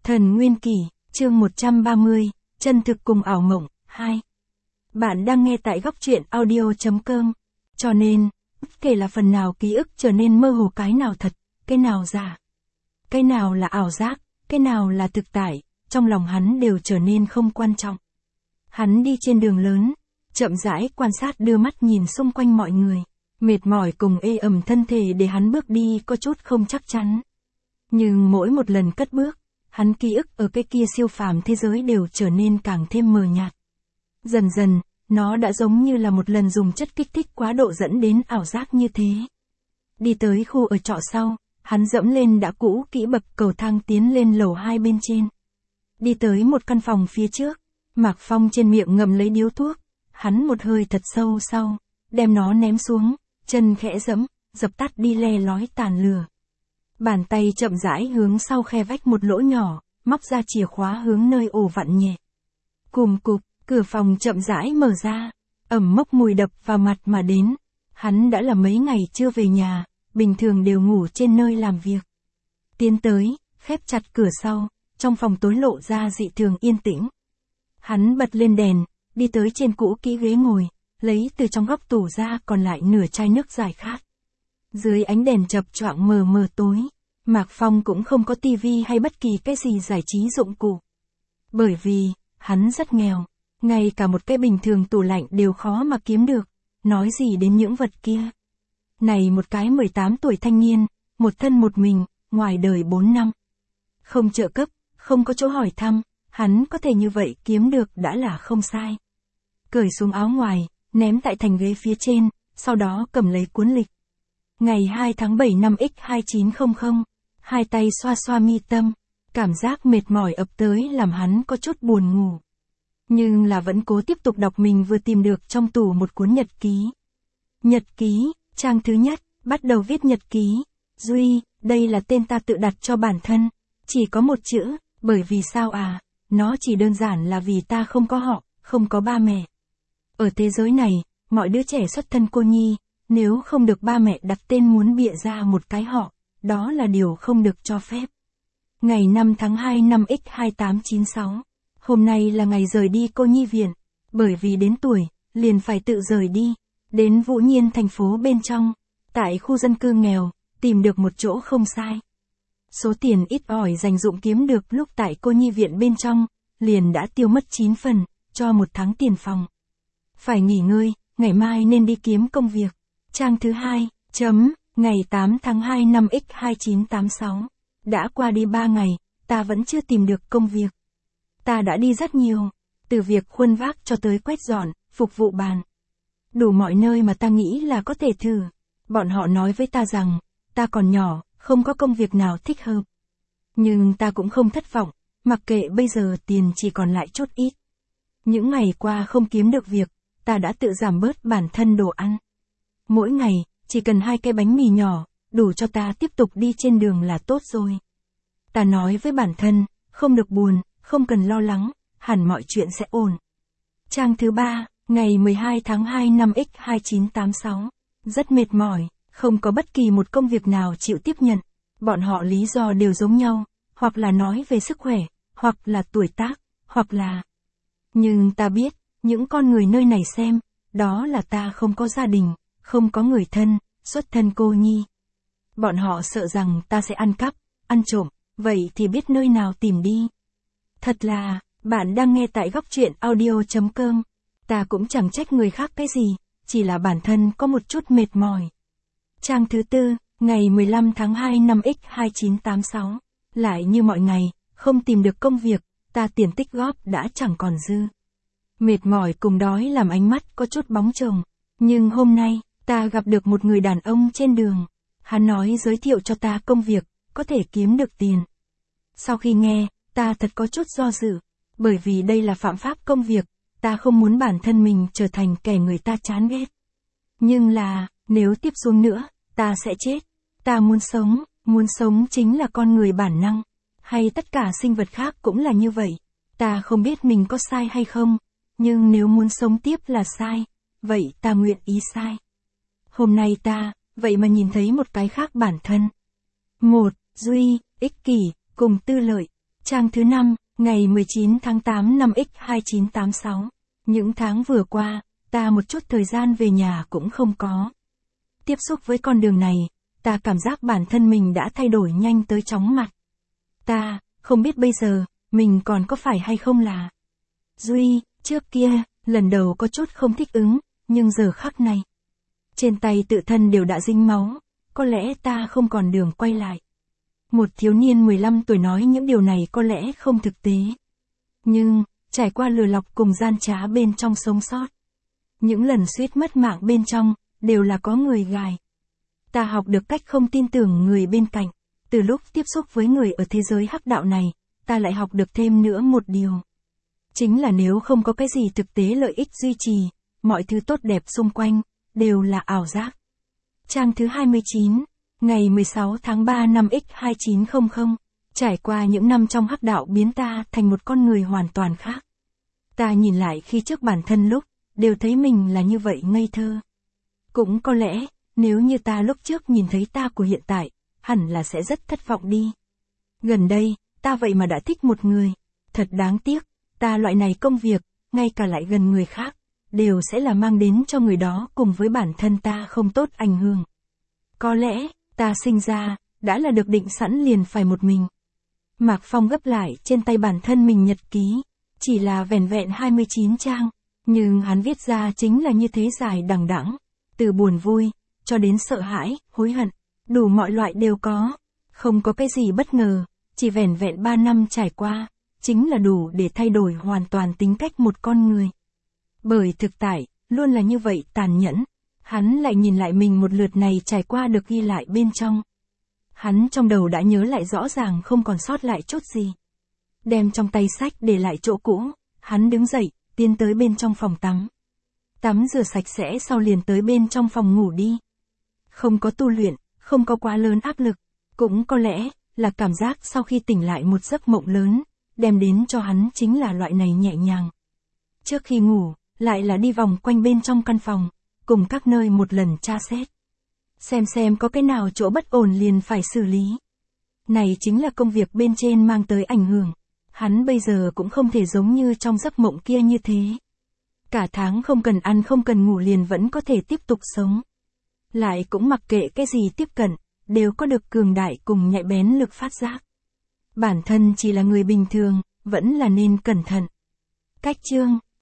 Thần Nguyên Kỷ, chương 130, chân thực cùng ảo mộng, 2. Bạn đang nghe tại góc truyện audio.com. Cho nên, bất kể là phần nào ký ức trở nên mơ hồ, cái nào thật, cái nào giả, cái nào là ảo giác, cái nào là thực tại, trong lòng hắn đều trở nên không quan trọng. Hắn đi trên đường lớn, chậm rãi quan sát, đưa mắt nhìn xung quanh mọi người, mệt mỏi cùng ê ẩm thân thể để hắn bước đi có chút không chắc chắn. Nhưng mỗi một lần cất bước, hắn ký ức ở cái kia siêu phàm thế giới đều trở nên càng thêm mờ nhạt. Dần dần, nó đã giống như là một lần dùng chất kích thích quá độ dẫn đến ảo giác như thế. Đi tới khu ở trọ sau, hắn dẫm lên đã cũ kỹ bậc cầu thang tiến lên lầu 2 bên trên. Đi tới một căn phòng phía trước, Mạc Phong trên miệng ngậm lấy điếu thuốc, hắn một hơi thật sâu sau, đem nó ném xuống, chân khẽ dẫm, dập tắt đi le lói tàn lửa. Bàn tay chậm rãi hướng sau khe vách một lỗ nhỏ, móc ra chìa khóa hướng nơi ổ vặn nhẹ. Cùm cụp, cửa phòng chậm rãi mở ra, ẩm mốc mùi đập vào mặt mà đến. Hắn đã là mấy ngày chưa về nhà, bình thường đều ngủ trên nơi làm việc. Tiến tới, khép chặt cửa sau, trong phòng tối lộ ra dị thường yên tĩnh. Hắn bật lên đèn, đi tới trên cũ kỹ ghế ngồi, lấy từ trong góc tủ ra còn lại nửa chai nước giải khát. Dưới ánh đèn chập choạng mờ mờ tối, Mạc Phong cũng không có tivi hay bất kỳ cái gì giải trí dụng cụ. Bởi vì, hắn rất nghèo, ngay cả một cái bình thường tủ lạnh đều khó mà kiếm được, nói gì đến những vật kia. Này một cái 18 tuổi thanh niên, một thân một mình, ngoài đời 4 năm. Không trợ cấp, không có chỗ hỏi thăm, hắn có thể như vậy kiếm được đã là không sai. Cởi xuống áo ngoài, ném tại thành ghế phía trên, sau đó cầm lấy cuốn lịch. Ngày 2 tháng 7 năm X2900, hai tay xoa xoa mi tâm, cảm giác mệt mỏi ập tới làm hắn có chút buồn ngủ. Nhưng là vẫn cố tiếp tục đọc mình vừa tìm được trong tủ một cuốn nhật ký. Nhật ký, trang thứ nhất, bắt đầu viết nhật ký. Duy, đây là tên ta tự đặt cho bản thân. Chỉ có một chữ, bởi vì sao à, nó chỉ đơn giản là vì ta không có họ, không có ba mẹ. Ở thế giới này, mọi đứa trẻ xuất thân cô nhi, nếu không được ba mẹ đặt tên muốn bịa ra một cái họ, đó là điều không được cho phép. Ngày 5 tháng 2 năm X2896, hôm nay là ngày rời đi cô nhi viện, bởi vì đến tuổi, liền phải tự rời đi, đến Vũ Nhiên thành phố bên trong, tại khu dân cư nghèo, tìm được một chỗ không sai. Số tiền ít ỏi dành dụm kiếm được lúc tại cô nhi viện bên trong, liền đã tiêu mất 9 phần, cho một tháng tiền phòng. Phải nghỉ ngơi, ngày mai nên đi kiếm công việc. Trang thứ 2, ngày 8 tháng 2 năm X2986. Đã qua đi 3 ngày, ta vẫn chưa tìm được công việc. Ta đã đi rất nhiều, từ việc khuân vác cho tới quét dọn, phục vụ bàn. Đủ mọi nơi mà ta nghĩ là có thể thử. Bọn họ nói với ta rằng, ta còn nhỏ, không có công việc nào thích hợp. Nhưng ta cũng không thất vọng, mặc kệ bây giờ tiền chỉ còn lại chút ít. Những ngày qua không kiếm được việc, ta đã tự giảm bớt bản thân đồ ăn. Mỗi ngày, chỉ cần 2 cái bánh mì nhỏ, đủ cho ta tiếp tục đi trên đường là tốt rồi. Ta nói với bản thân, không được buồn, không cần lo lắng, hẳn mọi chuyện sẽ ổn. Trang thứ 3, ngày 12 tháng 2 năm X2986. Rất mệt mỏi, không có bất kỳ một công việc nào chịu tiếp nhận. Bọn họ lý do đều giống nhau, hoặc là nói về sức khỏe, hoặc là tuổi tác, hoặc là... Nhưng ta biết, những con người nơi này xem, đó là ta không có gia đình, không có người thân, xuất thân cô nhi. Bọn họ sợ rằng ta sẽ ăn cắp, ăn trộm, vậy thì biết nơi nào tìm đi. Thật là, bạn đang nghe tại góc truyện audio.com. Ta cũng chẳng trách người khác cái gì, chỉ là bản thân có một chút mệt mỏi. Trang thứ 4, ngày 15 tháng 2 năm X2986. Lại như mọi ngày, không tìm được công việc, ta tiền tích góp đã chẳng còn dư. Mệt mỏi cùng đói làm ánh mắt có chút bóng chồng. Nhưng hôm nay, ta gặp được một người đàn ông trên đường. Hắn nói giới thiệu cho ta công việc, có thể kiếm được tiền. Sau khi nghe, ta thật có chút do dự. Bởi vì đây là phạm pháp công việc, ta không muốn bản thân mình trở thành kẻ người ta chán ghét. Nhưng là, nếu tiếp xuống nữa, ta sẽ chết. Ta muốn sống chính là con người bản năng. Hay tất cả sinh vật khác cũng là như vậy. Ta không biết mình có sai hay không. Nhưng nếu muốn sống tiếp là sai, vậy ta nguyện ý sai. Hôm nay ta, vậy mà nhìn thấy một cái khác bản thân. Một, Duy, ích kỷ, cùng tư lợi. Trang thứ 5, ngày 19 tháng 8 năm X2986. Những tháng vừa qua, ta một chút thời gian về nhà cũng không có. Tiếp xúc với con đường này, ta cảm giác bản thân mình đã thay đổi nhanh tới chóng mặt. Ta, không biết bây giờ, mình còn có phải hay không là Duy, trước kia, lần đầu có chút không thích ứng, nhưng giờ khắc này. Trên tay tự thân đều đã dính máu, có lẽ ta không còn đường quay lại. Một thiếu niên 15 tuổi nói những điều này có lẽ không thực tế. Nhưng, trải qua lừa lọc cùng gian trá bên trong sống sót. Những lần suýt mất mạng bên trong, đều là có người gài. Ta học được cách không tin tưởng người bên cạnh. Từ lúc tiếp xúc với người ở thế giới hắc đạo này, ta lại học được thêm nữa một điều. Chính là nếu không có cái gì thực tế lợi ích duy trì, mọi thứ tốt đẹp xung quanh, đều là ảo giác. Trang thứ 29, ngày 16 tháng 3 năm X2900, trải qua những năm trong hắc đạo biến ta thành một con người hoàn toàn khác. Ta nhìn lại khi trước bản thân lúc, đều thấy mình là như vậy ngây thơ. Cũng có lẽ, nếu như ta lúc trước nhìn thấy ta của hiện tại, hẳn là sẽ rất thất vọng đi. Gần đây, ta vậy mà đã thích một người. Thật đáng tiếc, ta loại này công việc, ngay cả lại gần người khác, đều sẽ là mang đến cho người đó cùng với bản thân ta không tốt ảnh hưởng. Có lẽ, ta sinh ra, đã là được định sẵn liền phải một mình. Mạc Phong gấp lại trên tay bản thân mình nhật ký, chỉ là vẻn vẹn 29 trang, nhưng hắn viết ra chính là như thế dài đằng đẵng, từ buồn vui, cho đến sợ hãi, hối hận, đủ mọi loại đều có, không có cái gì bất ngờ, chỉ vẻn vẹn 3 năm trải qua, chính là đủ để thay đổi hoàn toàn tính cách một con người. Bởi thực tại, luôn là như vậy tàn nhẫn, hắn lại nhìn lại mình một lượt này trải qua được ghi lại bên trong. Hắn trong đầu đã nhớ lại rõ ràng không còn sót lại chút gì. Đem trong tay sách để lại chỗ cũ, hắn đứng dậy, tiến tới bên trong phòng tắm. Tắm rửa sạch sẽ sau liền tới bên trong phòng ngủ đi. Không có tu luyện, không có quá lớn áp lực, cũng có lẽ là cảm giác sau khi tỉnh lại một giấc mộng lớn, đem đến cho hắn chính là loại này nhẹ nhàng. Trước khi ngủ, lại là đi vòng quanh bên trong căn phòng, cùng các nơi một lần tra xét. Xem có cái nào chỗ bất ổn liền phải xử lý. Này chính là công việc bên trên mang tới ảnh hưởng. Hắn bây giờ cũng không thể giống như trong giấc mộng kia như thế. Cả tháng không cần ăn không cần ngủ liền vẫn có thể tiếp tục sống. Lại cũng mặc kệ cái gì tiếp cận, đều có được cường đại cùng nhạy bén lực phát giác. Bản thân chỉ là người bình thường, vẫn là nên cẩn thận. Cách chương